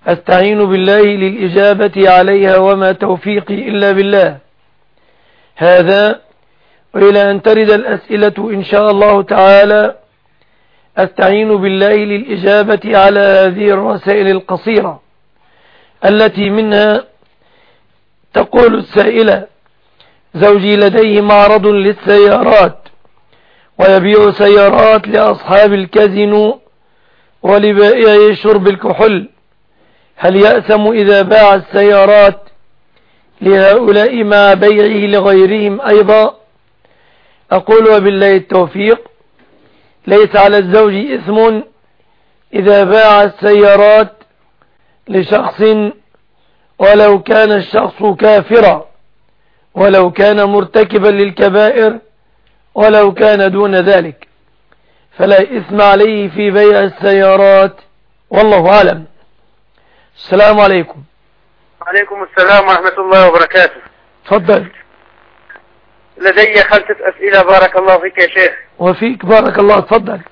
أستعين بالله للإجابة عليها وما توفيقي إلا بالله. هذا وإلى أن ترد الأسئلة إن شاء الله تعالى أستعين بالله للإجابة على هذه الرسائل القصيرة التي منها تقول السائلة: زوجي لديه معرض للسيارات ويبيع سيارات لأصحاب الكازينو ولبائعي شرب الكحول، هل يأثم إذا باع السيارات لهؤلاء مع بيعه لغيرهم أيضا؟ أقول وبالله التوفيق: ليس على الزوج إثم إذا باع السيارات لشخص ولو كان الشخص كافرا، ولو كان مرتكبا للكبائر، ولو كان دون ذلك، فلا إثم عليه في بيع السيارات، والله أعلم. السلام عليكم. وعليكم السلام ورحمة الله وبركاته. تفضل. لدي 5 أسئلة. بارك الله فيك يا شيخ. وفيك بارك الله. تفضل.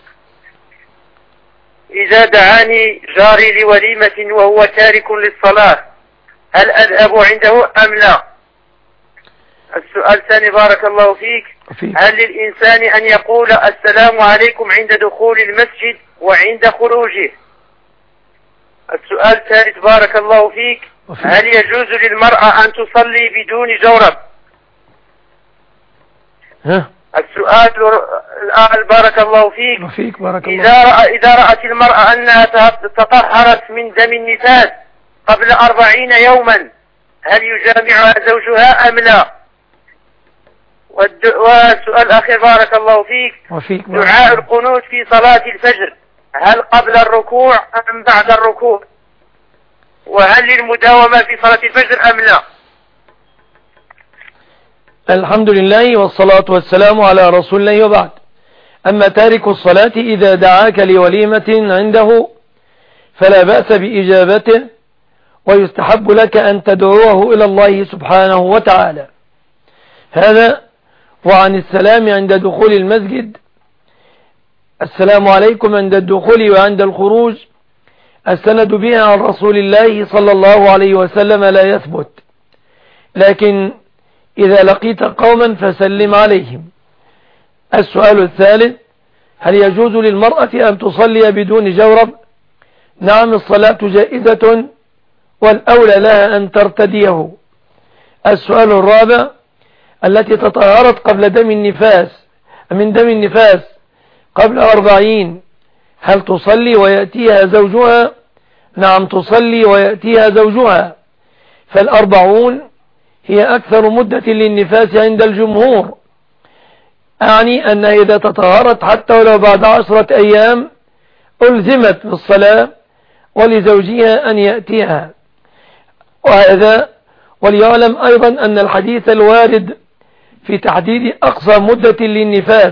إذا دعاني جاري لوليمة وهو تارك للصلاة هل أذهب عنده أم لا؟ السؤال الثاني بارك الله فيك: هل للإنسان أن يقول السلام عليكم عند دخول المسجد وعند خروجه؟ السؤال الثالث بارك الله فيك: هل يجوز للمرأة أن تصلي بدون جورب؟ السؤال الآن بارك الله فيك: إذا رأت المرأة أنها تطهرت من دم النفاس قبل 40 يوما هل يجامعها زوجها أم لا؟ والسؤال الأخير بارك الله فيك: دعاء القنوت في صلاة الفجر هل قبل الركوع أم بعد الركوع؟ وهل للمداومة في صلاة الفجر أم لا؟ الحمد لله والصلاة والسلام على رسول الله، وبعد. أما تارك الصلاة إذا دعاك لوليمة عنده فلا بأس بإجابته، ويستحب لك أن تدعوه إلى الله سبحانه وتعالى. هذا. وعن السلام عند دخول المسجد: السلام عليكم عند الدخول وعند الخروج، السند بها عن رسول الله صلى الله عليه وسلم لا يثبت، لكن إذا لقيت قوما فسلم عليهم. السؤال الثالث: هل يجوز للمرأة أن تصلي بدون جورب؟ نعم، الصلاة جائزة والأولى لها أن ترتديه. السؤال الرابع: التي تطهرت قبل من دم النفاس قبل 40 هل تصلي ويأتيها زوجها؟ نعم، تصلي ويأتيها زوجها، فال40 هي أكثر مدة للنفاس عند الجمهور، أعني أنها إذا تطهرت حتى ولو بعد 10 أيام ألزمت بالصلاة ولزوجها أن يأتيها. وهذا وليعلم أيضا أن الحديث الوارد في تحديد أقصى مدة للنفاس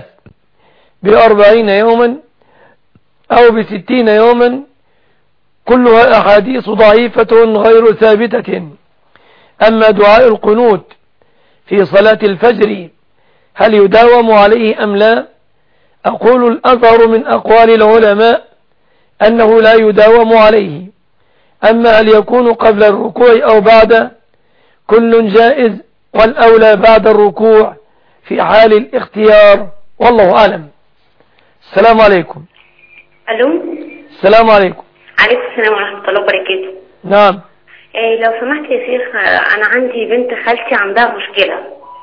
ب40 يوما أو ب60 يوما كلها أحاديث ضعيفة غير ثابتة. أما دعاء القنوت في صلاة الفجر هل يداوم عليه أم لا؟ أقول الأظهر من أقوال العلماء أنه لا يداوم عليه. أما هل يكون قبل الركوع أو بعد، كل جائز، والأولى بعد الركوع في حال الاختيار، والله أعلم. السلام عليكم. ألو. السلام عليكم. عليكم السلام ورحمة الله وبركاته. نعم. لو سمحت يا شيخ، أنا عندي بنت خالتي عندها مشكلة.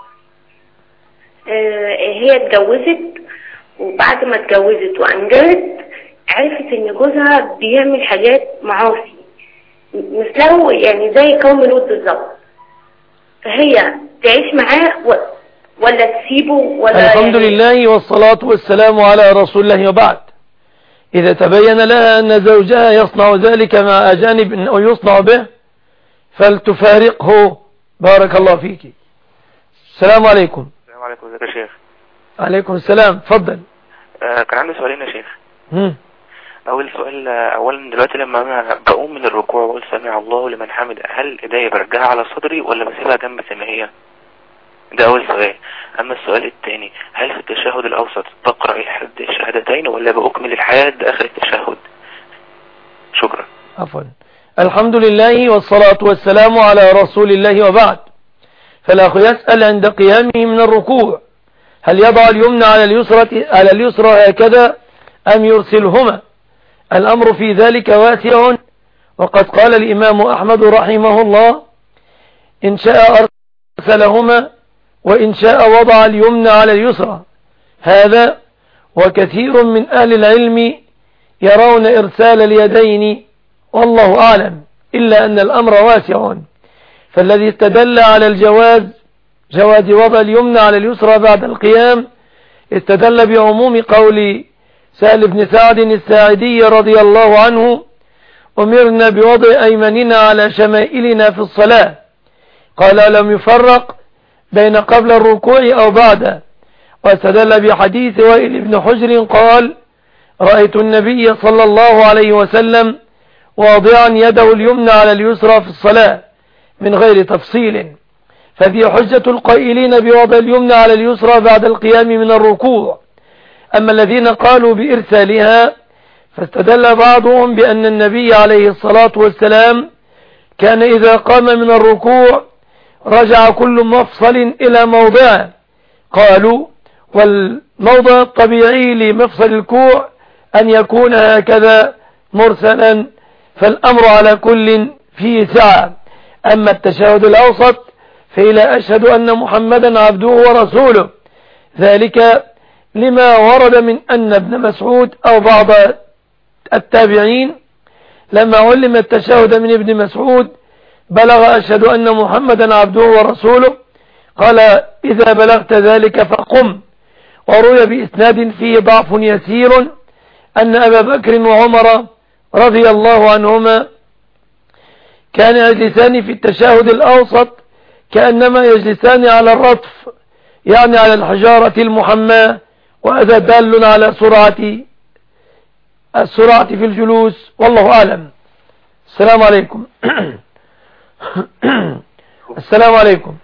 هي اتجوزت، وبعد ما اتجوزت وأنجبت عرفت إن جوزها بيعمل حاجات معاصي مثله، يعني زي قوم لوط بالظبط. فهي تعيش معاه ولا تسيبه ولا؟ الحمد لله والصلاة والسلام على رسول الله، وبعد. إذا تبين لها أن زوجها يصنع ذلك مع أجانب أو يصنع به فلتفارقه. بارك الله فيك. السلام عليكم. السلام عليكم. ازيك يا شيخ؟ عليكم السلام. تفضل. كان عندي سؤالين يا شيخ. اول سؤال: اولا دلوقتي لما انا بقوم من الركوع واقول سمع الله لمن حمد، هل ايديا برجعها على صدري ولا بسيبها جنب زي ما هي؟ ده اول سؤال. اما السؤال الثاني: هل في التشهد الاوسط بقرأ لحد الشهادتين ولا بأكمل الحياة اخر التشهد؟ شكرا. عفوا. الحمد لله والصلاة والسلام على رسول الله وبعد. فالأخ يسأل عند قيامه من الركوع هل يضع اليمنى على اليسرى هكذا أم يرسلهما؟ الأمر في ذلك واسع، وقد قال الإمام أحمد رحمه الله إن شاء أرسلهما وإن شاء وضع اليمنى على اليسرى. هذا وكثير من أهل العلم يرون إرسال اليدين، والله أعلم، إلا أن الأمر واسع. فالذي استدل على جواز وضع اليمنى على اليسرى بعد القيام استدل بعموم قول سهل بن سعد الساعدي رضي الله عنه أمرنا بوضع أيماننا على شمائلنا في الصلاة، قال لم يفرق بين قبل الركوع أو بعد. واستدل بحديث وائل بن حجر قال رأيت النبي صلى الله عليه وسلم واضعا يده اليمنى على اليسرى في الصلاة من غير تفصيل، ففي حجة القائلين بوضع اليمنى على اليسرى بعد القيام من الركوع. أما الذين قالوا بإرسالها فاستدل بعضهم بأن النبي عليه الصلاة والسلام كان إذا قام من الركوع رجع كل مفصل إلى موضعه. قالوا والموضع الطبيعي لمفصل الكوع أن يكون هكذا مرسلا، فالأمر على كل فيه سعة. أما التشهد الأوسط فإلى أشهد أن محمدا عبده ورسوله، ذلك لما ورد من أن ابن مسعود أو بعض التابعين لما علم التشهد من ابن مسعود بلغ أشهد أن محمدا عبده ورسوله قال إذا بلغت ذلك فقم. وروي بإسناد فيه ضعف يسير أن أبا بكر وعمر رضي الله عنهما كان يجلسان في التشهد الأوسط كأنما يجلسان على الرطف، يعني على الحجارة المحماة، وهذا دال على السرعة في الجلوس، والله أعلم. السلام عليكم. السلام عليكم.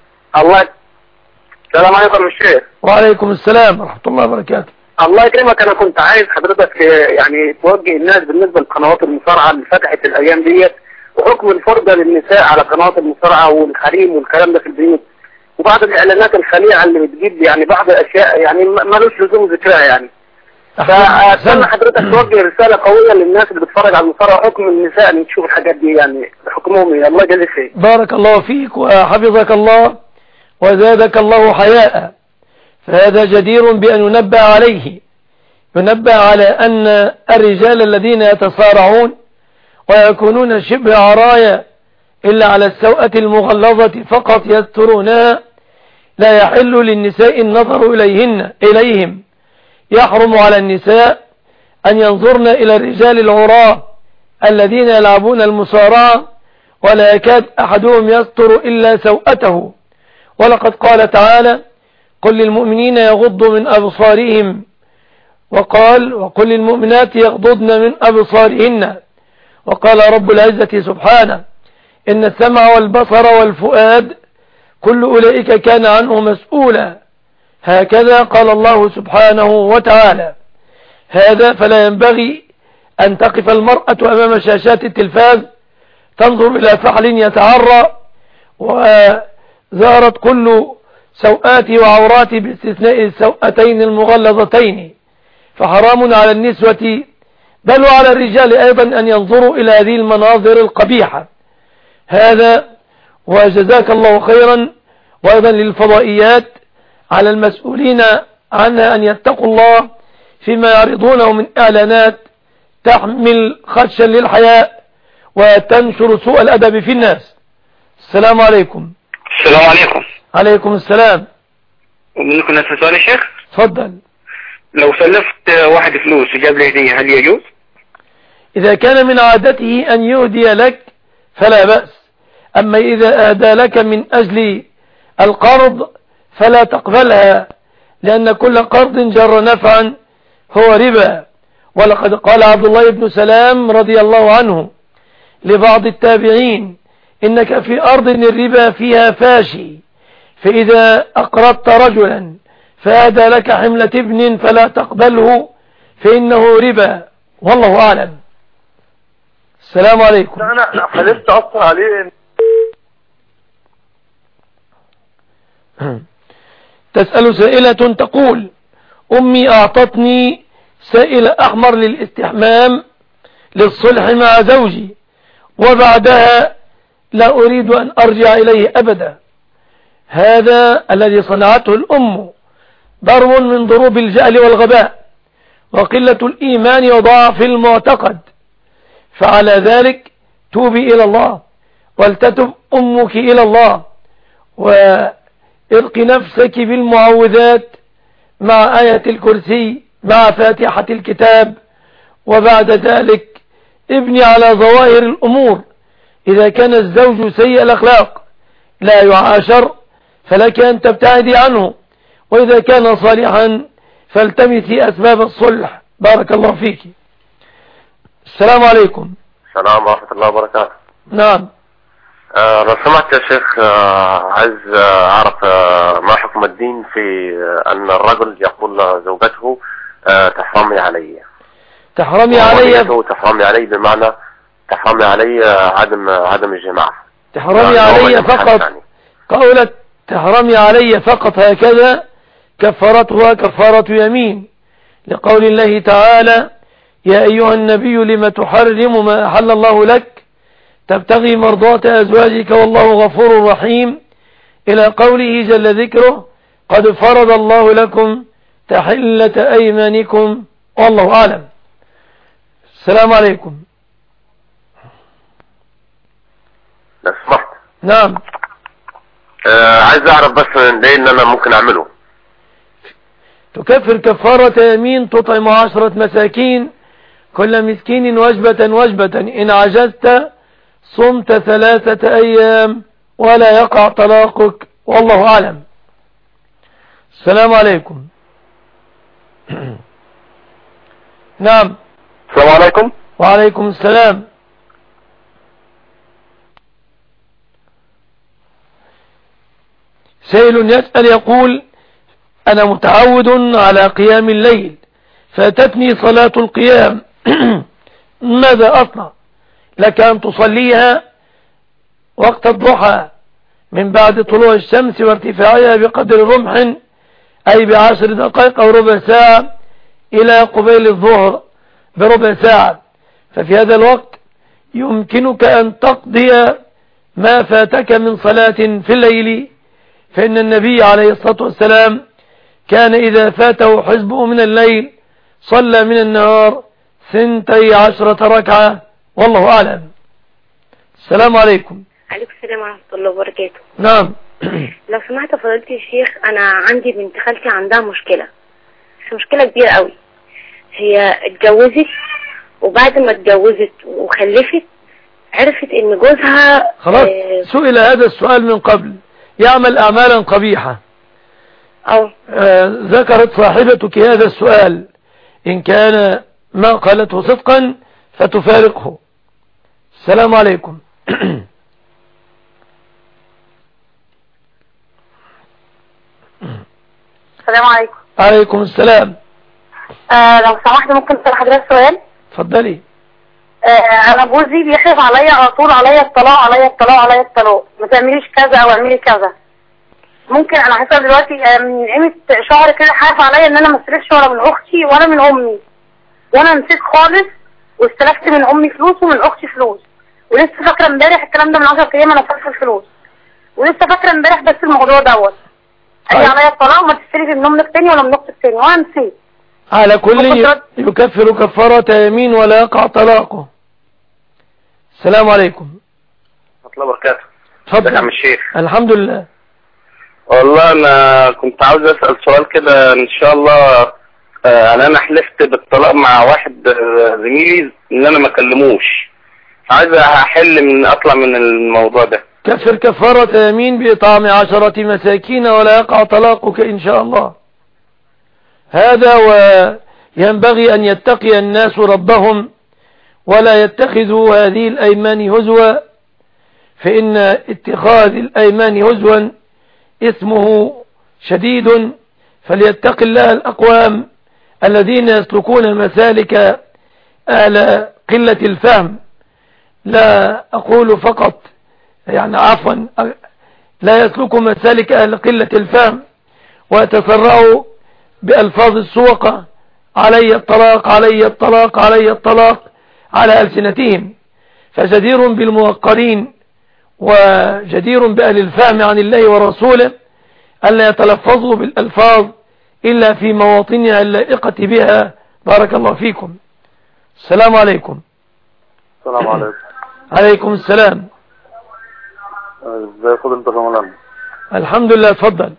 السلام عليكم الشيخ. وعليكم السلام ورحمة الله وبركاته. الله يكرمك، أنا كنت عايز حضرتك يعني توجه الناس بالنسبة لقنوات المصارعة اللي فتحت الأيام ديت، وحكم الفرجة للنساء على قنوات المصارعة والحريم والكلام ده في البيوت، وبعض الإعلانات الخليعة اللي بتجيب يعني بعض الأشياء يعني ملوش لزوم ذكرها يعني. فأتمنى حضرتك توجه رسالة قوية للناس اللي بتتفرج على المصارعة، حكم النساء اللي تشوف الحاجات دي يعني حكمهم ايه. الله يجزيك خير. بارك الله فيك وحفظك الله وزادك الله حياء. فهذا جدير بأن ينبه عليه، ينبه على أن الرجال الذين يتصارعون ويكونون شبه عرايا إلا على السوءة المغلظة فقط يسترونها لا يحل للنساء النظر إليهم. يحرم على النساء أن ينظرن إلى الرجال العراة الذين يلعبون المصارعة، ولا يكاد أحدهم يستر إلا سوءته. ولقد قال تعالى قل للمؤمنين يغضوا من أبصارهم، وقل للمؤمنات يغضضن من أبصارهن. وقال رب العزة سبحانه إن السمع والبصر والفؤاد كل أولئك كان عنه مسؤولا. هكذا قال الله سبحانه وتعالى. هذا فلا ينبغي أن تقف المرأة أمام شاشات التلفاز تنظر إلى فحل يتعرى وزارت كل سوءات وعورات باستثناء السوءتين المغلظتين، فحرام على النسوة بل وعلى الرجال أيضا أن ينظروا إلى هذه المناظر القبيحة. هذا وجزاك الله خيرا. وأيضا للفضائيات على المسؤولين عنها أن يتقوا الله فيما يعرضونه من إعلانات تحمل خدشا للحياء وتنشر سوء الأدب في الناس. السلام عليكم. السلام عليكم. عليكم السلام. ومنكم نفس سؤال يا شيخ؟ تفضل. لو سلفت واحد فلوس وجاب لي هدية هل يجوز؟ إذا كان من عادته أن يهدي لك فلا بأس، أما إذا أهدى لك من أجل القرض فلا تقبلها، لأن كل قرض جر نفعا هو ربا. ولقد قال عبد الله بن سلام رضي الله عنه لبعض التابعين إنك في أرض الربا فيها فاشي، فإذا أقرضت رجلا فأهدى لك حملة ابن فلا تقبله فإنه ربا، والله أعلم. السلام عليكم. انا حلفت اثر عليه. تسأل سائلة تقول: أمي أعطتني سائل أحمر للاستحمام للصلح مع زوجي، وبعدها لا أريد أن أرجع إليه أبدا. هذا الذي صنعته الأم ضرب من ضروب الجهل والغباء وقلة الإيمان وضعف المعتقد، فعلى ذلك توبي إلى الله، ولتتب أمك إلى الله، وإرق نفسك بالمعوذات مع آية الكرسي مع فاتحة الكتاب، وبعد ذلك ابني على ظواهر الأمور. إذا كان الزوج سيء الأخلاق لا يعاشر فلك أن تبتعدي عنه، وإذا كان صالحا فالتمسي أسباب الصلح. بارك الله فيك. السلام عليكم. السلام ورحمة الله وبركاته. نعم. لو سمحت يا شيخ، عايز أعرف ما حكم الدين في أن الرجل يقول لزوجته تحرمي علي. تحرمي علي. تحرمي علي بمعنى تحرمي علي عدم الجماع. تحرمي علي فقط يعني. قولة تحرمي علي فقط هكذا كفرتها كفارة يمين، لقول الله تعالى: يا أيها النبي لم تحرم ما أحل الله لك تبتغي مرضات أزواجك والله غفور رحيم، إلى قوله جل ذكره: قد فرض الله لكم تحلة أيمانكم والله أعلم. السلام عليكم. لو سمحت. نعم. عايز أعرف بس ده إن أنا ممكن أعمله. تكفر كفارة يمين: تطعم 10 مساكين كل مسكين وجبة إن عجزت صمت 3 أيام ولا يقع طلاقك والله أعلم. السلام عليكم. نعم. السلام عليكم. وعليكم السلام. سائل يسأل يقول: أنا متعود على قيام الليل فاتتني صلاة القيام ماذا أصنع؟ لك أن تصليها وقت الضحى من بعد طلوع الشمس وارتفاعها بقدر رمح، أي ب10 دقائق أو ربع ساعة، إلى قبيل الظهر بربع ساعة، ففي هذا الوقت يمكنك أن تقضي ما فاتك من صلاة في الليل، فإن النبي عليه الصلاة والسلام كان إذا فاته حزبه من الليل صلى من النهار 12 ركعة والله أعلم. السلام عليكم. عليكم السلام ورحمة الله وبركاته. نعم. لو سمحت فضيلة الشيخ، أنا عندي بنت خالتي عندها مشكلة، بس مشكلة كبيرة قوي. هي اتجوزت، وبعد ما اتجوزت وخلفت عرفت ان جوزها خلاص سئل هذا السؤال من قبل، يعمل أعمالا قبيحة. ذكرت صاحبتك هذا السؤال، إن كان ما قالته صدقا فتفارقه. السلام عليكم. السلام عليكم. عليكم السلام. لو سمحت ممكن اسال حضرتك سؤال؟ اتفضلي. انا جوزي بيحلف عليا على طول، عليا الطلاق عليا الطلاق عليا الطلاق، ما تعمليش كذا او اعملي كذا. ممكن انا حاسه دلوقتي من قيمه شهر كده حالف عليا ان انا ما استلفش ولا من اختي ولا من امي، وانا نسيت خالص واستلفت من امي فلوس ومن اختي فلوس، ولسه فاكره امبارح الكلام ده من 10 ايام انا فاكره الفلوس، ولسه فاكره امبارح بس الموضوع دوت. قال لي عليا الطلاق وما تستلفي من امك تاني ولا من اختك تاني، وانا نسيت. على كل يكفر كفارة يمين ولا يقع طلاقه. السلام عليكم. ورحمة الله وبركاته. اتفضل يا عم الشيخ. الحمد لله. والله انا كنت عاوز اسال سؤال كده ان شاء الله. انا حلفت بالطلاق مع واحد زميلي ان انا ما اكلموش، عايز اطلع من الموضوع ده. كفر كفارة يمين بإطعام 10 مساكين ولا يقع طلاقك إن شاء الله. هذا وينبغي أن يتقي الناس ربهم ولا يتخذوا هذه الأيمان هزوا، فإن اتخاذ الأيمان هزوا اسمه شديد، فليتق الله الأقوام الذين يسلكون مسالك أهل قلة الفهم لا أقول فقط يعني عفوا لا يسلكوا مسالك أهل قلة الفهم ويتسرعوا بألفاظ السوقة علي الطلاق علي الطلاق علي الطلاق على ألسنتهم، فجدير بالموقرين وجدير بأهل الفهم عن الله ورسوله ألا يتلفظوا بالألفاظ إلا في مواطنها اللائقة بها. بارك الله فيكم. السلام عليكم. السلام عليكم. عليكم السلام. ازاي فضل انت يا مولانا؟ الحمد لله. اتفضل.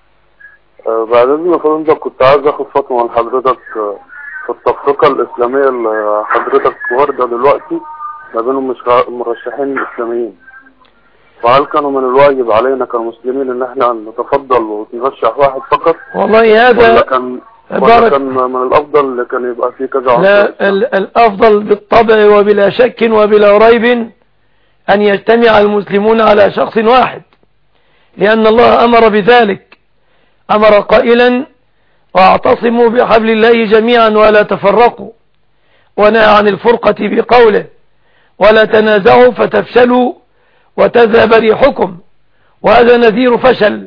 بعد اذن فضل انت كنت عايز اخد فتوى من حضرتك في التفرقة الاسلامية اللي حضرتك واردة دلوقتي ما بين المرشحين الاسلاميين، وهل كانوا من الواجب علينا كمسلمين ان احنا نتفضل ونرشح واحد فقط؟ والله هذا ولا كان من الافضل اللي كان يبقى فيه كذا عنصر؟ لا، الافضل بالطبع وبلا شك وبلا ريب ان يجتمع المسلمون على شخص واحد، لان الله امر بذلك، امر قائلا واعتصموا بحبل الله جميعا ولا تفرقوا، ونهى عن الفرقة بقوله ولا تنازعوا فتفشلوا وتذهب ريحكم، وهذا نذير فشل،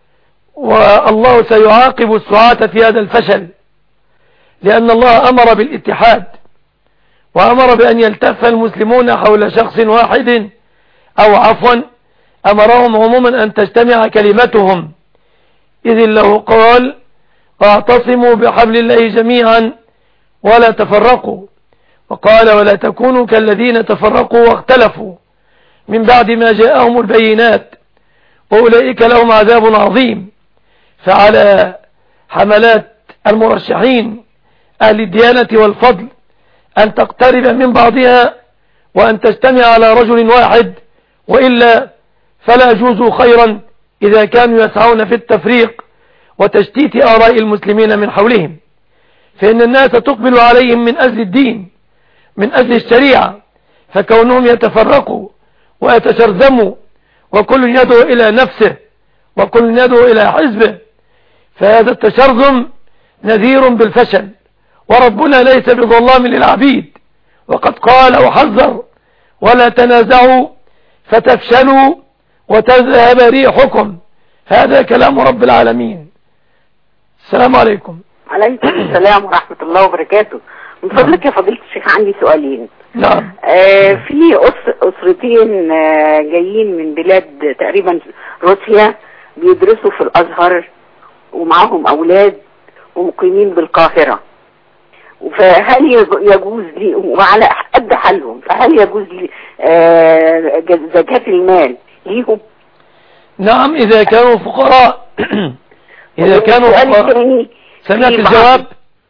والله سيعاقب السعاة في هذا الفشل، لأن الله أمر بالاتحاد وأمر بأن يلتف المسلمون حول شخص واحد، أو عفوا أمرهم عموما أن تجتمع كلمتهم، إذ له قال واعتصموا بحبل الله جميعا ولا تفرقوا، وقال ولا تكونوا كالذين تفرقوا واختلفوا من بعد ما جاءهم البينات وأولئك لهم عذاب عظيم. فعلى حملات المرشحين أهل الديانة والفضل أن تقترب من بعضها وأن تجتمع على رجل واحد، وإلا فلا يجوز خيرا إذا كانوا يسعون في التفريق وتشتيت آراء المسلمين من حولهم، فإن الناس تقبل عليهم من أجل الدين من أجل الشريعة، فكونهم يتفرقوا ويتشرذموا وكل يدعو إلى نفسه وكل يدعو إلى حزبه، فهذا التشرذم نذير بالفشل، وربنا ليس بظلام للعبيد، وقد قال وحذر ولا تنازعوا فتفشلوا وتذهب ريحكم، هذا كلام رب العالمين. السلام عليكم. عليكم السلام ورحمة الله وبركاته. من فضلك يا فضيلة الشيخ عندي سؤالين. نعم. في أسرتين جايين من بلاد تقريبا روسيا بيدرسوا في الأزهر ومعهم أولاد ومقيمين بالقاهرة، فهل يجوز لي وعلى قد حالهم فهل يجوز لي زكاة المال ليهم؟ نعم إذا كانوا فقراء. إذا كانوا فقراء. سمعت الجواب؟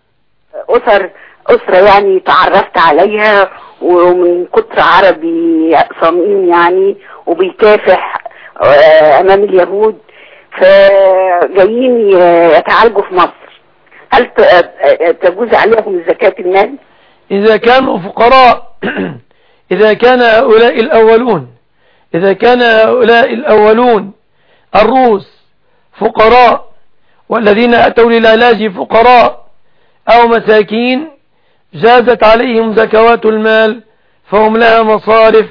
أسرة يعني تعرفت عليها ومن كتر عربي صميم يعني وبيكافح أمام اليهود، فجايين يتعالجوا في مصر، هل تجوز عليهم زكاة المال؟ إذا كانوا فقراء إذا كان هؤلاء الأولون الروس فقراء والذين أتوا للعلاج فقراء أو مساكين جازت عليهم زكوات المال، فهم لها مصارف،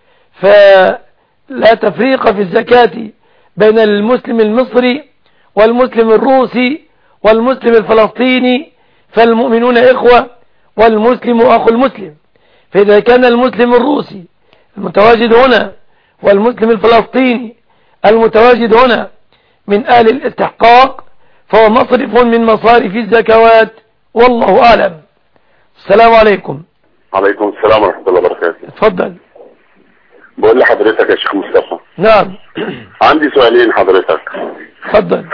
فلا تفريق في الزكاة بين المسلم المصري والمسلم الروسي والمسلم الفلسطيني، فالمؤمنون إخوة والمسلم أخو المسلم. فإذا كان المسلم الروسي المتواجد هنا والمسلم الفلسطيني المتواجد هنا من أهل الاستحقاق فهو مصرف من مصارف الزكوات، والله أعلم. السلام عليكم. عليكم السلام ورحمة الله وبركاته. اتفضل. بقول لحضرتك يا شيخ مصطفى. نعم. عندي سؤالين حضرتك. اتفضل.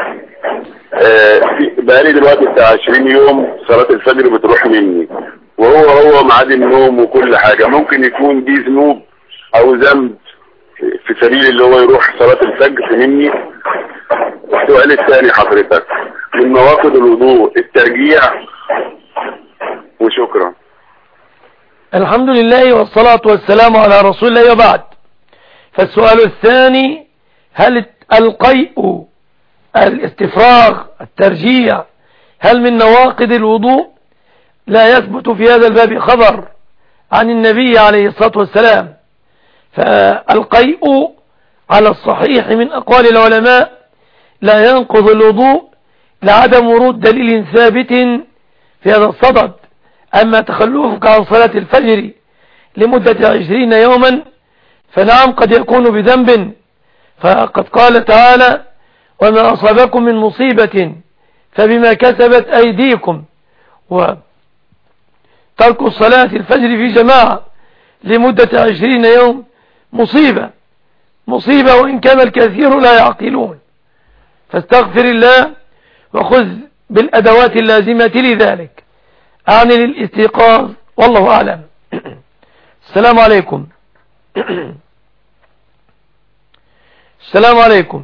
بقالي دلوقتي بتاع 20 يوم صلاة الفجر بتروح مني، وهو ميعاد النوم وكل حاجة، ممكن يكون دي ذنوب او ذنب في سبيل اللي هو يروح صلاة الفجر مني؟ السؤال الثاني حضرتك، من نواقض الوضوء الترجيع، وشكرا. الحمد لله والصلاة والسلام على رسول الله وبعد. فالسؤال الثاني، هل القيء الاستفراغ الترجيع هل من نواقض الوضوء؟ لا يثبت في هذا الباب خبر عن النبي عليه الصلاة والسلام، فالقيء على الصحيح من أقوال العلماء لا ينقض الوضوء لعدم ورود دليل ثابت في هذا الصدد. أما تخلفك عن صلاة الفجر لمدة 20 يوما فنعم قد يكون بذنب، فقد قال تعالى وما أصابكم من مصيبة فبما كسبت أيديكم. وترك الصلاة الفجر في جماعة لمدة 20 يوم مصيبة وإن كان الكثير لا يعقلون، فاستغفر الله وخذ بالأدوات اللازمة لذلك. أعني للاستيقاظ والله أعلم. السلام عليكم. السلام عليكم.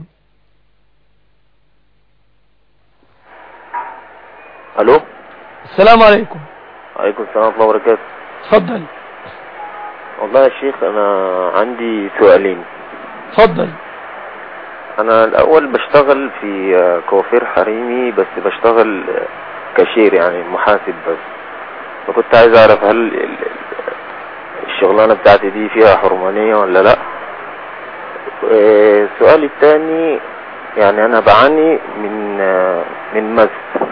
الو. السلام عليكم. وعليكم السلام ورحمة الله وبركاته. تفضل. والله يا شيخ انا عندي سؤالين. تفضل. انا الاول بشتغل في كوافير حريمي، بس بشتغل كاشير يعني محاسب بس، فكنت عايز اعرف هل الشغلانة بتاعتي دي فيها حرمانية ولا لا. سؤالي الثاني يعني انا بعاني من مس،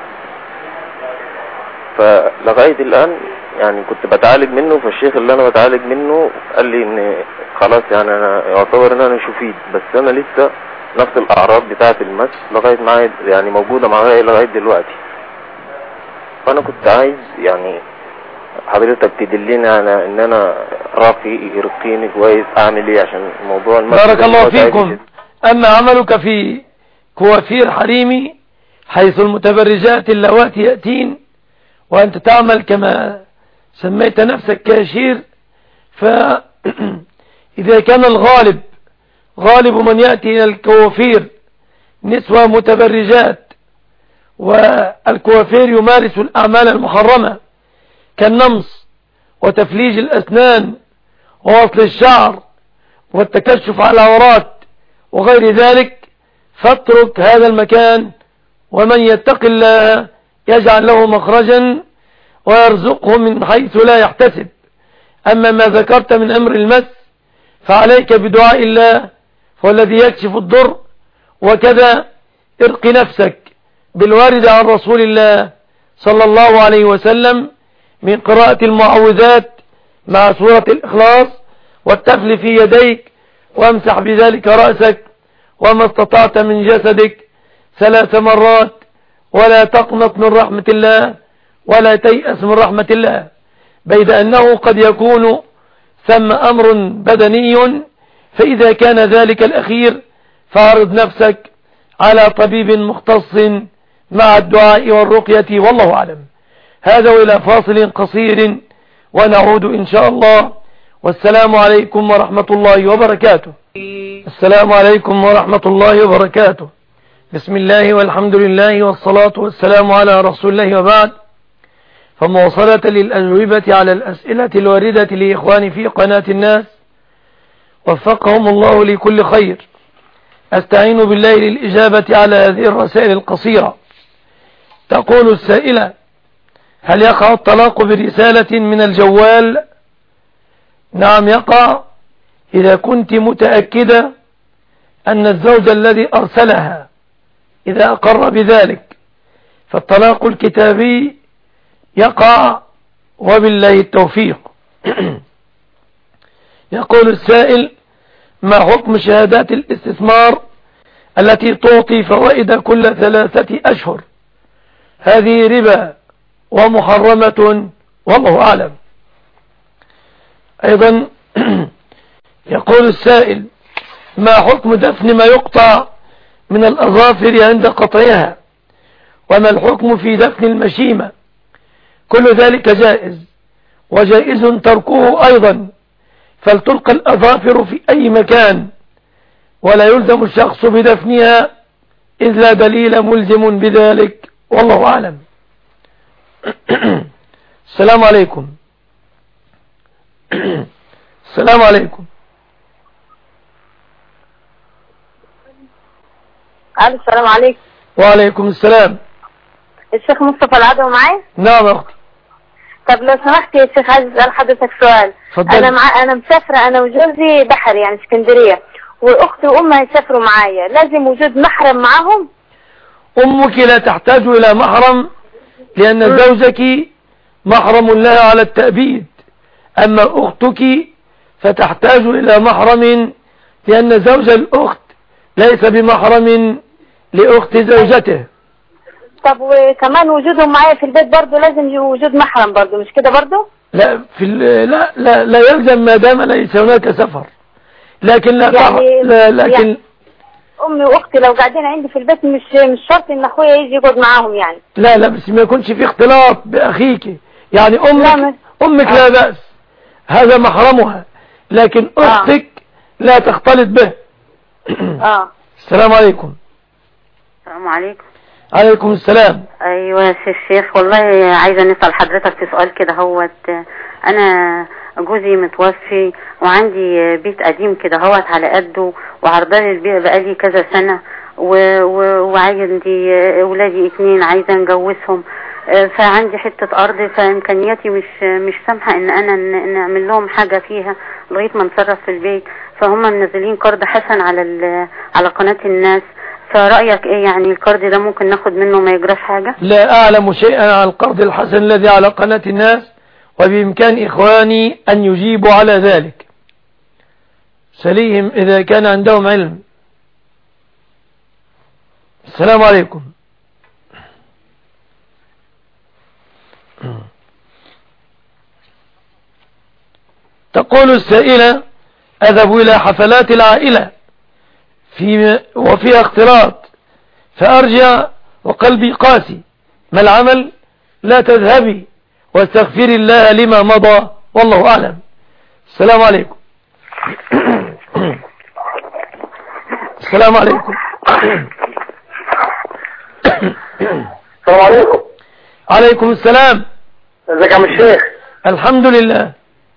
فلغاية الان يعني كنت بتعالج منه، فالشيخ اللي انا بتعالج منه قال لي ان خلاص يعني انا يعتبر ان انا شفيت، بس انا لسه نفس الاعراض بتاعة المس لغاية معايا يعني موجودة معايا لغاية دلوقتي. فانا كنت عايز يعني حضرتك تدلني على ان انا يرقيني كويس، اعمل ايه عشان موضوع المس. بارك الله فيكم. اما عملك في كوافير حريمي حيث المتبرجات اللواتي يأتين وانت تعمل كما سميت نفسك كاشير، فإذا كان غالب من يأتي إلى الكوافير نسوة متبرجات، والكوافير يمارس الأعمال المحرمة كالنمص وتفليج الأسنان ووصل الشعر والتكشف على العورات وغير ذلك، فاترك هذا المكان، ومن يتق الله يجعل له مخرجا ويرزقه من حيث لا يحتسب. أما ما ذكرت من أمر المس فعليك بدعاء الله والذي يكشف الضر، وكذا ارق نفسك بالوارد عن رسول الله صلى الله عليه وسلم من قراءة المعوذات مع سورة الإخلاص والتفل في يديك، وامسح بذلك رأسك وما استطعت من جسدك 3 مرات، ولا تقنط من رحمة الله ولا تيأس من رحمة الله، بيد أنه قد يكون ثم أمر بدني، فإذا كان ذلك الأخير فاعرض نفسك على طبيب مختص مع الدعاء والرقية والله أعلم. هذا وإلى فاصل قصير ونعود إن شاء الله، والسلام عليكم ورحمة الله وبركاته. السلام عليكم ورحمة الله وبركاته. بسم الله والحمد لله والصلاة والسلام على رسول الله، وبعد، فمواصلة للأجوبة على الأسئلة الواردة لإخواني في قناة الناس وفقهم الله لكل خير، أستعين بالله للإجابة على هذه الرسائل القصيرة. تقول السائلة: هل يقع الطلاق برسالة من الجوال؟ نعم يقع، إذا كنت متأكدة أن الزوج الذي أرسلها إذا أقر بذلك، فالطلاق الكتابي يقع وبالله التوفيق. يقول السائل: ما حكم شهادات الاستثمار التي تعطي فوائد كل 3 أشهر؟ هذه ربا ومحرمة والله أعلم. أيضا يقول السائل: ما حكم دفن ما يقطع من الأظافر عند قطعها؟ وما الحكم في دفن المشيمة؟ كل ذلك جائز، وجائز تركه أيضا، فلتلقى الأظافر في أي مكان، ولا يلزم الشخص بدفنها إذ لا دليل ملزم بذلك والله أعلم. السلام عليكم. السلام عليكم. السلام عليكم. وعليكم السلام. الشيخ مصطفى العدوي معايا؟ نعم يا أختي. طب لو سمحت يا شيخ عايز اسال حضرتك سؤال. انا مسافره انا وجوزي بحر يعني اسكندريه، واختي وامها يسافروا معايا، لازم وجود محرم معاهم؟ امك لا تحتاج الى محرم لان زوجك محرم لها على التأبيد، اما اختك فتحتاج الى محرم لان زوج الاخت ليس بمحرم لاخت زوجته. طب وكمان وجودهم معايا في البيت برضه لازم وجود محرم برضه، مش كده برضه؟ لا لا يلزم ما دام ليس هناك سفر، لكن لا يعني لكن يعني امي واختي لو قاعدين عندي في البيت مش شرط ان اخويا يجي يقعد معاهم يعني. لا بس ما يكونش في اختلاط باخيك، يعني امك لا بأس، هذا محرمها، لكن اختك لا تختلط به. السلام عليكم. السلام عليكم. عليكم السلام. ايوه يا شيخ، والله عايزه نسال حضرتك في سؤال كده. هوت انا جوزي متوفي وعندي بيت قديم كده هوت على قده وعرضالي البيع بقالي كذا سنه، وعندي اولادي 2 عايزه نجوزهم، فعندي حته ارض، فامكانياتي مش سامحه ان انا نعمل لهم حاجه فيها لغايه ما نصرف في البيت، فهم منزلين قرض حسن على قناه الناس. فرأيك ايه يعني القرض ده ممكن ناخد منه ما يجراش حاجة؟ لا اعلم شيئا عن القرض الحسن الذي على قناة الناس، وبإمكان اخواني ان يجيبوا على ذلك، سليهم اذا كان عندهم علم. السلام عليكم. تقول السائلة: اذهب الى حفلات العائلة وفيها اختلاط فأرجع وقلبي قاسي، ما العمل؟ لا تذهبي واستغفر الله لما مضى، والله أعلم. السلام عليكم. السلام عليكم. السلام عليكم. عليكم السلام. ازيك يا عم الشيخ؟ الحمد لله.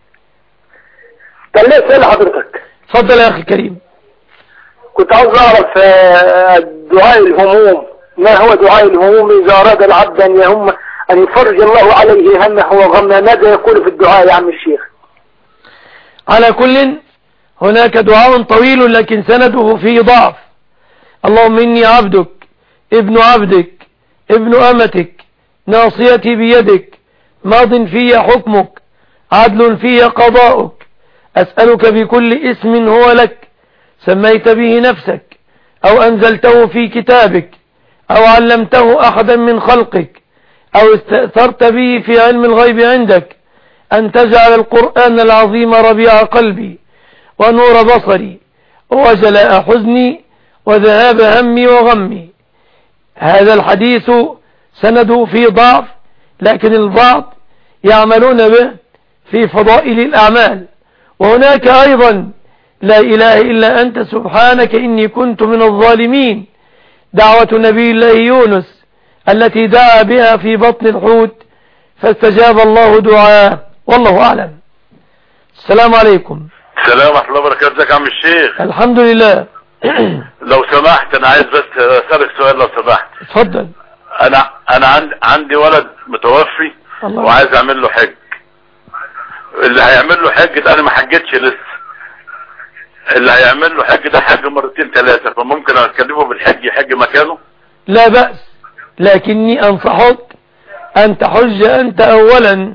كان ليه سؤال لحضرتك. اتفضل يا أخي الكريم. كنت عاوز اعرف دعاء الهموم، ما هو دعاء الهموم اذا اراد العبد ان يهم ان يفرج الله عليه همه وغمه، ماذا يقول في الدعاء يا عم الشيخ؟ على كل هناك دعاء طويل لكن سنده فيه ضعف. اللهم إني عبدك ابن عبدك ابن أمتك ناصيتي بيدك ماض في حكمك عدل في قضاؤك، أسألك بكل اسم هو لك سميت به نفسك أو أنزلته في كتابك أو علمته أحدا من خلقك أو استأثرت به في علم الغيب عندك أن تجعل القرآن العظيم ربيع قلبي ونور بصري وجلاء حزني وذهاب همي وغمي. هذا الحديث سنده في ضعف، لكن البعض يعملون به في فضائل الأعمال. وهناك أيضا لا إله إلا أنت سبحانك إني كنت من الظالمين، دعوة نبي الله يونس التي دعا بها في بطن الحوت فاستجاب الله دعاه، والله أعلم. السلام عليكم. السلام ورحمة الله وبركاته. ازيك يا عم الشيخ؟ الحمد لله. لو سمحت انا عايز بس اسالك سؤال لو سمحت. اتفضل. انا عندي ولد متوفي وعايز اعمل له حج. اللي هيعمل له حج ده انا ما حجتش لسه، اللي هيعمل له حج ده حج 2 3، فممكن اكلمه بالحج يحج مكانه؟ لا بأس، لكني انصحك ان تحج انت اولا،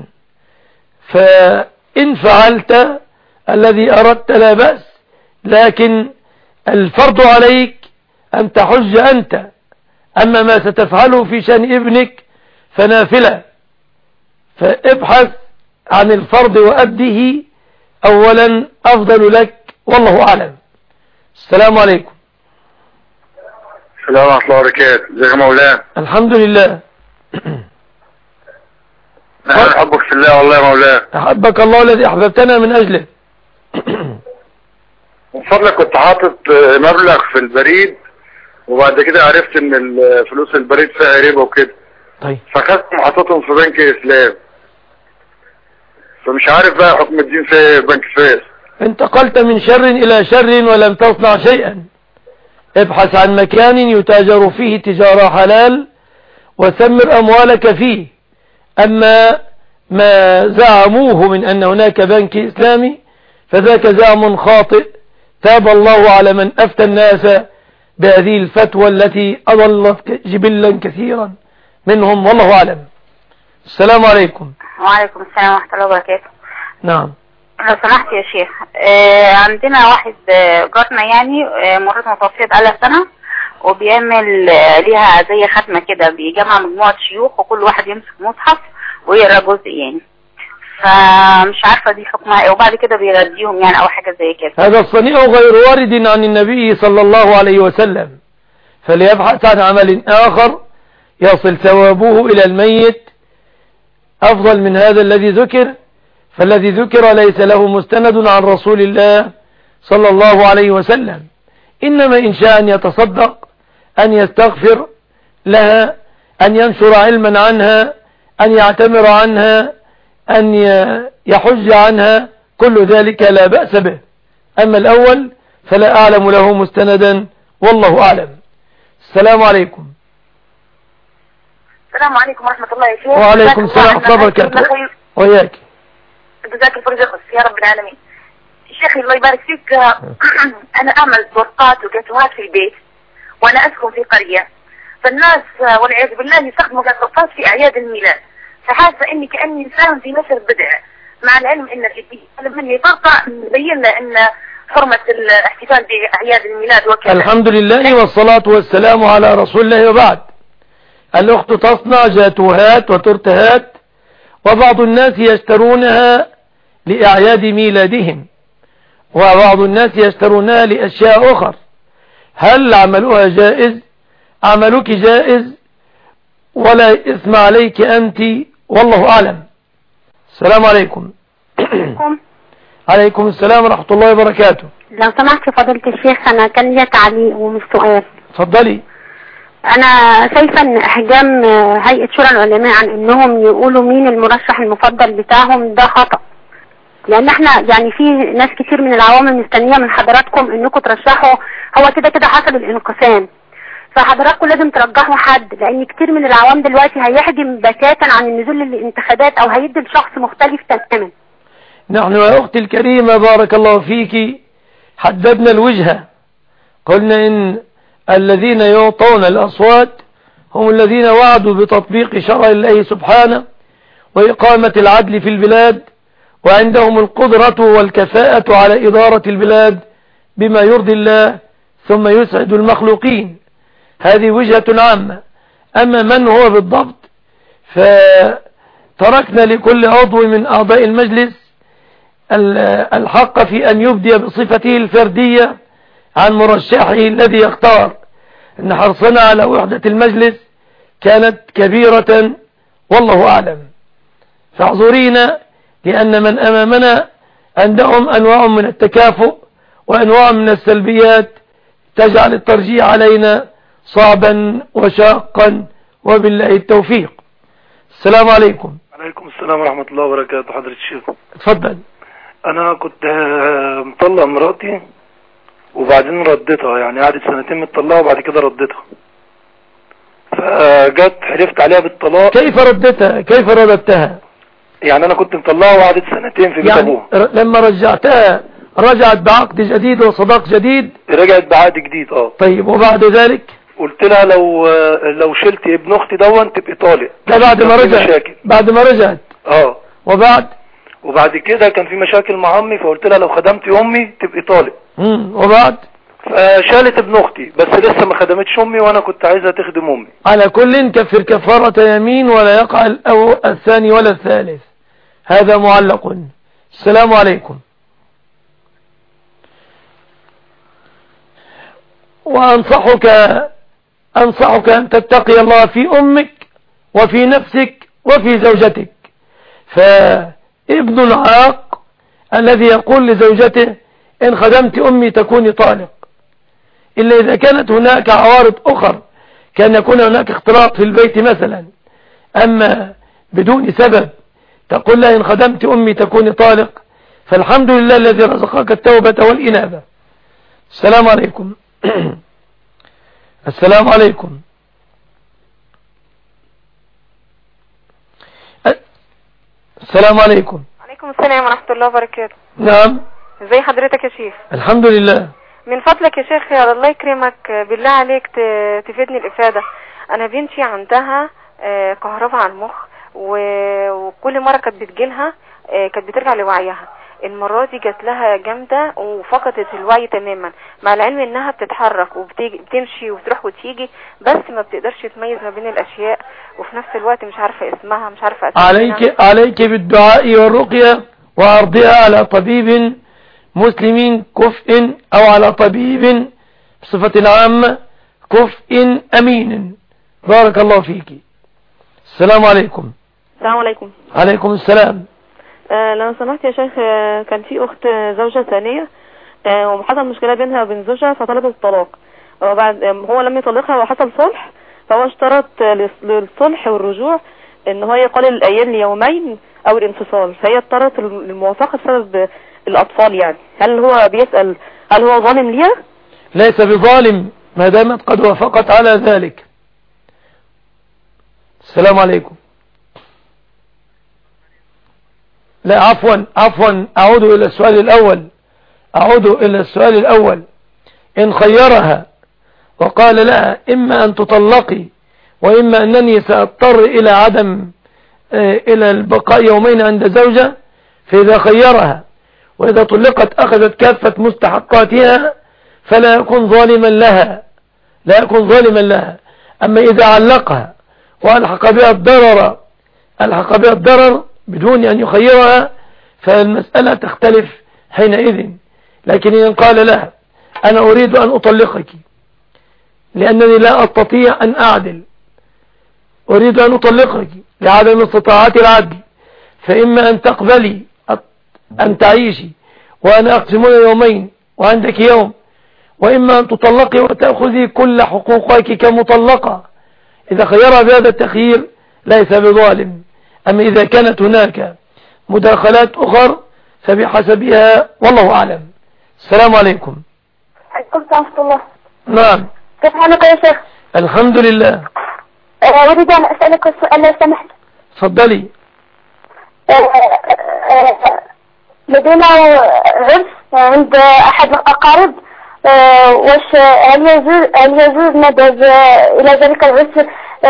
فان فعلت الذي اردت لا بأس، لكن الفرض عليك ان تحج انت، اما ما ستفعله في شأن ابنك فنافلة، فابحث عن الفرض وأده اولا افضل لك، والله اعلم. السلام عليكم. السلام ورحمة الله وبركاته. ازيك يا مولانا؟ الحمد لله. نحن نحبك في الله والله يا مولانا. احبك الله الذي احببتنا من اجله. من فضلك كنت حاطط مبلغ في البريد، وبعد كده عرفت ان الفلوس البريد فيها ربا وكده. طيب. فخدتهم حطيتهم في بنك اسلام، فمش عارف بقى حكم الدين في بنك فاس. انتقلت من شر الى شر ولم تصنع شيئا. ابحث عن مكان يتاجر فيه تجارة حلال وثمر اموالك فيه. اما ما زعموه من أن هناك بنك إسلامي فذاك زعم خاطئ، تاب الله على من أفتى الناس بهذه الفتوى التي أضلت جبلا كثيرا منهم، والله أعلم. السلام عليكم. وعليكم السلام ورحمة الله وبركاته. نعم. لو سمحت يا شيخ، عندنا واحد جارنا يعني مرات متوفية بقالها سنة، وبيعمل ليها زي ختمة كده، بيجمع مجموعة شيوخ وكل واحد يمسك مصحف ويقرأ جزء يعني، فمش عارفة دي حكمها ايه، وبعد كده بيرديهم يعني او حاجة زي كده. هذا الصنيع غير وارد عن النبي صلى الله عليه وسلم، فليبحث عن عمل آخر يصل ثوابه إلى الميت أفضل من هذا الذي ذكر، فالذي ذكر ليس له مستند عن رسول الله صلى الله عليه وسلم، إنما إن شاء أن يتصدق، أن يستغفر لها، أن ينشر علما عنها، أن يعتمر عنها، أن يحج عنها، كل ذلك لا بأس به. أما الأول فلا أعلم له مستندا، والله أعلم. السلام عليكم. السلام عليكم ورحمة الله يا شيخ. وعليكم السلام ورحمة الله وبركاته. وياك. جزاك الفرج يا رب العالمين. شيخي الله يبارك فيك، أنا أعمل ورقات وجاتوهات في البيت، وأنا أسكن في قرية، فالناس والعياذ بالله يستخدموا الورقات في أعياد الميلاد، فحاسة إني كأني إنسان في نشر بدع، مع العلم إن في مني فرقة مبين لنا إن حرمة الاحتفال بأعياد الميلاد وكذا. الحمد لله والصلاة والسلام على رسول الله. وبعد، الأخت تصنع جاتوهات وترتهات، وبعض الناس يشترونها لأعياد ميلادهم، وبعض الناس يشترونها لأشياء أخر. هل عملها جائز؟ عملك جائز ولا إثم عليك أنت، والله أعلم. السلام عليكم. عليكم السلام ورحمة الله وبركاته. لو سمحت فضيلة الشيخ، أنا كان لي تعليق ومش سؤال. اتفضلي. أنا شايفة أن إحجام هيئة شورى العلماء عن أنهم يقولوا مين المرشح المفضل بتاعهم ده خطأ، لأن احنا يعني في ناس كتير من العوام مستنية من حضراتكم أنكم ترشحوا، هو كده كده حصل الانقسام، فحضراتكم لازم ترجحوا حد، لأن كتير من العوام دلوقتي هيحجم بكاتا عن النزول للانتخابات أو هيدي لشخص مختلف تماما. نحن يا أختي الكريمة بارك الله فيك حددنا الوجهة، قلنا إن الذين يعطون الأصوات هم الذين وعدوا بتطبيق شرع الله سبحانه وإقامة العدل في البلاد، وعندهم القدرة والكفاءة على إدارة البلاد بما يرضي الله ثم يسعد المخلوقين. هذه وجهة عامة. أما من هو بالضبط فتركنا لكل عضو من أعضاء المجلس الحق في أن يبدي بصفته الفردية عن مرشحه الذي يختار. إن حرصنا على وحدة المجلس كانت كبيرة، والله أعلم. فاعذرينا، لأن من أمامنا عندهم أنواع من التكافؤ وأنواع من السلبيات تجعل الترجيح علينا صعبا وشاقا، وبالله التوفيق. السلام عليكم. عليكم السلام ورحمة الله وبركاته. حضرة الشيخ اتفضل. أنا كنت مطلق مراتي وبعدين ردتها، يعني قعدت سنتين متطلقة وبعد كده ردتها، فجت حلفت عليها بالطلاق. كيف ردتها؟ كيف ردتها؟ يعني أنا كنت مطلقة وقعدت سنتين في بيت أبوها، لما رجعتها رجعت بعقد جديد وصداق جديد؟ رجعت بعقد جديد. طيب، وبعد ذلك؟ قلت لها لو شلت ابن اختي تبقي طالق. ده بعد ما رجعت؟ بعد ما رجعت. وبعد كده كان في مشاكل مع امي، فقلت لها لو خدمتي امي تبقي طالق. وبعد؟ فشالت ابن اختي، بس لسه ما خدمتش امي وانا كنت عايزها تخدم امي. على كل كفر كفارة يمين ولا يقع الثاني ولا الثالث. هذا معلق. السلام عليكم. وأنصحك أن تتقي الله في أمك وفي نفسك وفي زوجتك. فابن العاق الذي يقول لزوجته إن خدمت أمي تكوني طالق، إلا إذا كانت هناك عوارض أخر، كان يكون هناك اختلاط في البيت مثلا، أما بدون سبب تقول لها إن خدمت أمي تكوني طالق، فالحمد لله الذي رزقك التوبة والإنابة. السلام عليكم. السلام عليكم. السلام عليكم. وعليكم السلام ورحمة الله وبركاته. نعم. ازي حضرتك يا شيخ؟ الحمد لله. من فضلك يا شيخ يا الله يكرمك بالله عليك تفيدني الإفادة. أنا بنتي عندها كهرباء على المخ، وكل مرة كانت بتجيلها كانت بترجع لوعيها. المرة دي جات لها جامدة وفقدت الوعي تماما، مع العلم انها بتتحرك وبتمشي وبتروح وتيجي، بس ما بتقدرش تميز ما بين الاشياء، وفي نفس الوقت مش عارفة اسمها، مش عارفة اسمها. عليك بالدعاء والرقية وعرضها على طبيب مسلم كفء او على طبيب بصفة عامة كفء امين. بارك الله فيك. السلام عليكم. السلام عليكم. عليكم السلام. لو سمحت يا شيخ، كان في اخت زوجة ثانية وحصل مشكلة بينها وبين زوجها فطلبت الطلاق، وبعد هو لم يطلقها وحصل صلح، فهو اشترط للصلح والرجوع ان هو يقلل الايام ليومين او الانفصال، فهي اضطرت للموافقة بسبب الاطفال. يعني هل هو بيسأل هل هو ظالم ليها؟ ليس بظالم ما دامت قد وافقت على ذلك. السلام عليكم. لا عفوا أعود إلى السؤال الأول. إن خيرها وقال لها إما أن تطلقي وإما أنني سأضطر إلى البقاء يومين عند زوجة، فإذا خيرها وإذا طلقت أخذت كافة مستحقاتها فلا يكون ظالما لها. أما إذا علقها وألحق بها الضرر بدون أن يخيرها فالمسألة تختلف حينئذ. لكن إن قال لها أنا أريد أن أطلقك لأنني لا أستطيع أن أعدل، أريد أن أطلقك لعدم استطاعة العدل، فإما أن تقبلي أن تعيشي وأنا أقسم يومين وعندك يوم، وإما أن تطلقي وتأخذي كل حقوقك كمطلقة. إذا خيرها بهذا التخيير ليس بظالم. أما إذا كانت هناك مداخلات أخرى فبحسبها والله أعلم. السلام عليكم. عليكم السلام ورحمة الله. نعم. كيف حالك يا شيخ؟ الحمد لله. أريد أن أسألك السؤال لو سمحت. تفضلي. لدينا عرس عند أحد الأقارب، هل يجوز نذهب إلى ذلك العرس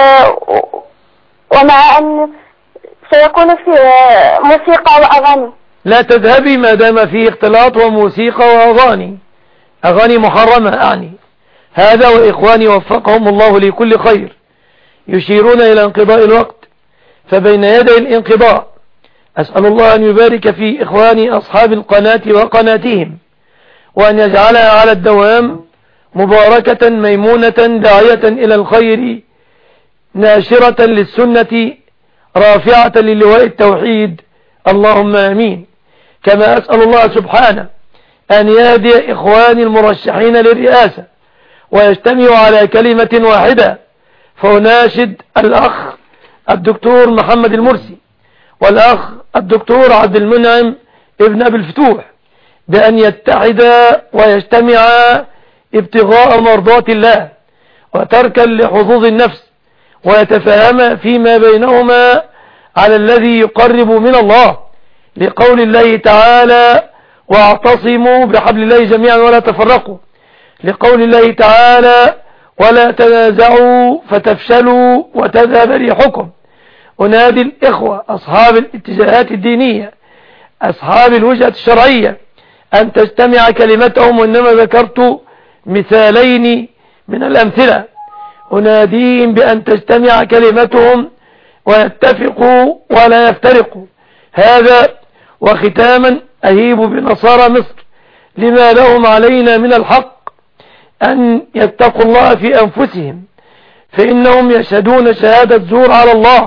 ومع أن سيكون فيه موسيقى وأغاني؟ لا تذهبي ما دام فيه اختلاط وموسيقى وأغاني محرمة أعني. هذا وإخواني وفقهم الله لكل خير يشيرون إلى انقضاء الوقت، فبين يدي الانقضاء أسأل الله أن يبارك في إخواني أصحاب القناة وقناتهم، وأن يجعلها على الدوام مباركة ميمونة داعية إلى الخير ناشرة للسنة رافعة للواء التوحيد، اللهم آمين. كما أسأل الله سبحانه أن يهدي إخواني المرشحين للرئاسة ويجتمعوا على كلمة واحدة، فأناشد الأخ الدكتور محمد المرسي والأخ الدكتور عبد المنعم ابن أبي الفتوح بأن يتحدا ويجتمعا ابتغاء مرضات الله وتركا لحظوظ النفس، ويتفاهما فيما بينهما على الذي يقرب من الله، لقول الله تعالى واعتصموا بحبل الله جميعا ولا تفرقوا، لقول الله تعالى ولا تنازعوا فتفشلوا وتذهب ريحكم. أنادي الإخوة أصحاب الاتجاهات الدينية أصحاب الوجهة الشرعية أن تجتمع كلمتهم، وإنما ذكرت مثالين من الأمثلة. أناديهم بأن تجتمع كلمتهم ويتفقوا ولا يفترقوا. هذا وختاما أهيب بنصارى مصر لما لهم علينا من الحق أن يتقوا الله في أنفسهم، فإنهم يشهدون شهادة زور على الله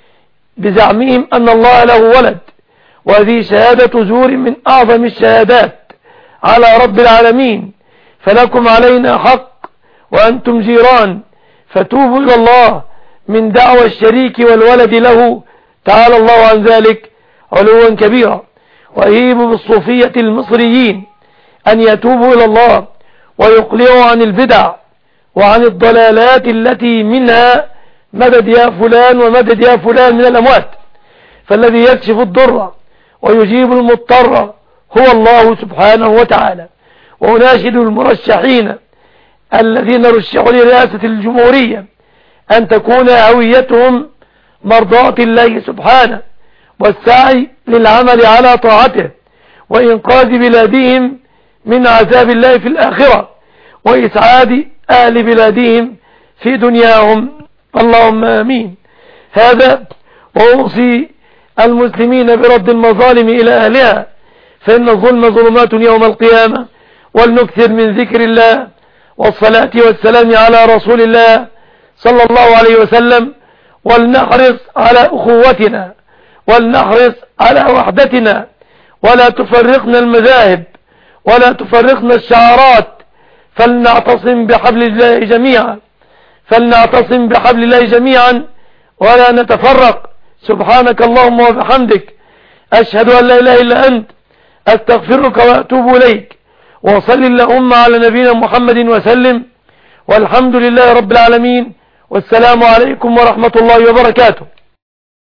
بزعمهم أن الله له ولد، وهذه شهادة زور من أعظم الشهادات على رب العالمين. فلكم علينا حق وأنتم جيران، فتوبوا إلى الله من دعوى الشريك والولد له تعالى الله عن ذلك علوا كبيرا. وأهيبوا بالصوفية المصريين أن يتوبوا إلى الله ويقلعوا عن البدع وعن الضلالات التي منها مدد يا فلان ومدد يا فلان من الأموات، فالذي يكشف الضر ويجيب المضطر هو الله سبحانه وتعالى. وأناشد المرشحين الذين رشحوا لرئاسة الجمهورية أن تكون هويتهم مرضاة الله سبحانه والسعي للعمل على طاعته وإنقاذ بلادهم من عذاب الله في الآخرة وإسعاد أهل بلادهم في دنياهم، اللهم آمين. هذا وأوصي المسلمين برد المظالم إلى أهلها، فإن الظلم ظلمات يوم القيامة، ولنكثر من ذكر الله والصلاة والسلام على رسول الله صلى الله عليه وسلم، ولنحرص على أخوتنا، ولنحرص على وحدتنا، ولا تفرقنا المذاهب ولا تفرقنا الشعارات، فلنعتصم بحبل الله جميعا، فلنعتصم بحبل الله جميعا ولا نتفرق. سبحانك اللهم وبحمدك، أشهد أن لا إله إلا أنت، أستغفرك وأتوب إليك. وصل اللهم على نبينا محمد وسلم، والحمد لله رب العالمين، والسلام عليكم ورحمة الله وبركاته.